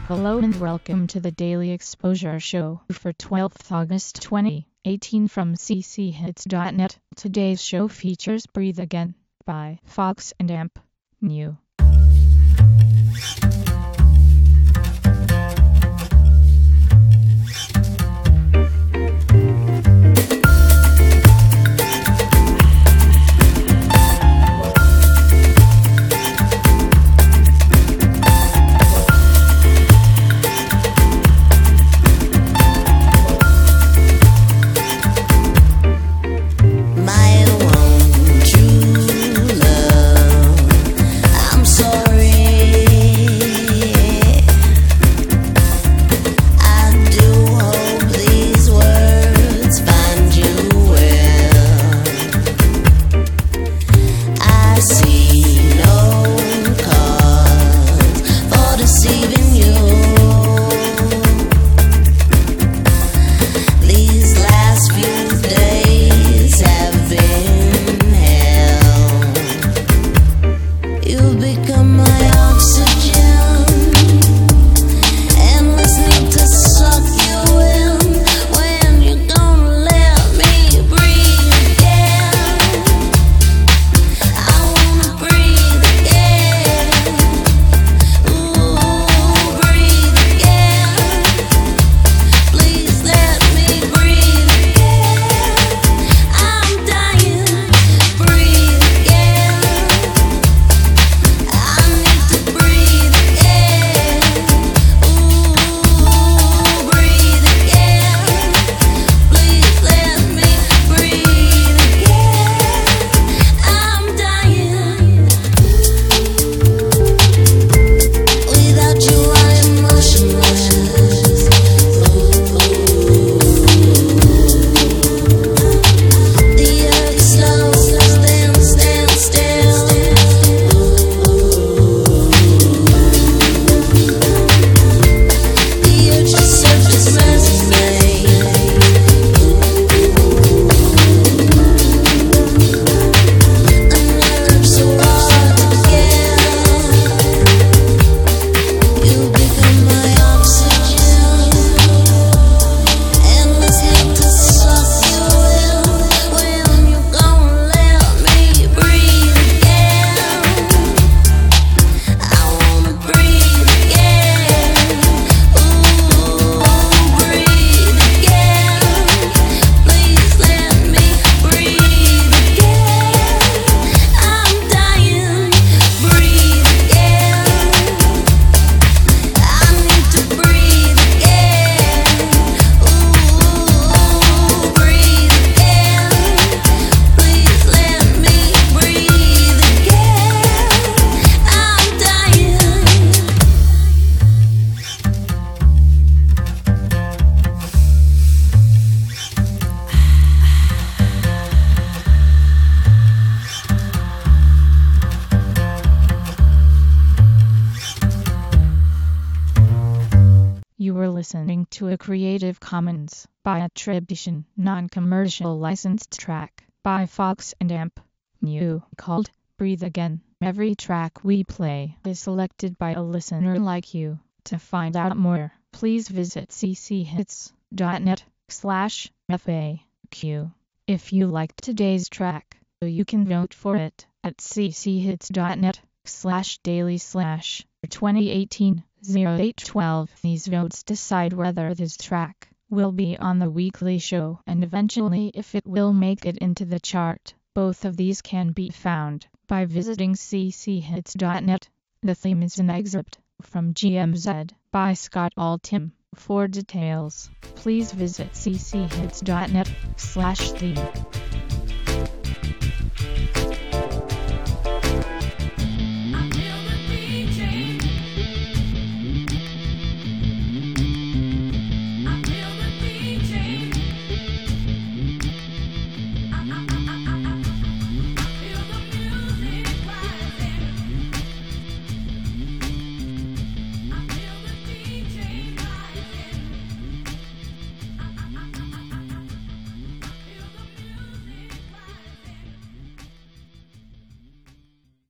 Hello and welcome to the Daily Exposure Show for 12th August 2018 from cchits.net. Today's show features Breathe Again by Fox and Amp. New. You were listening to a Creative Commons by attribution, non-commercial licensed track by Fox and Amp. New, called Breathe Again. Every track we play is selected by a listener like you. To find out more, please visit cchits.net/FAQ. If you liked today's track, you can vote for it at cchits.net/daily/2018-0812. These votes decide whether this track will be on the weekly show and eventually if it will make it into the chart. Both of these can be found by visiting cchits.net. The theme is an excerpt from GMZ by Scott Altham. For details, please visit cchits.net/theme.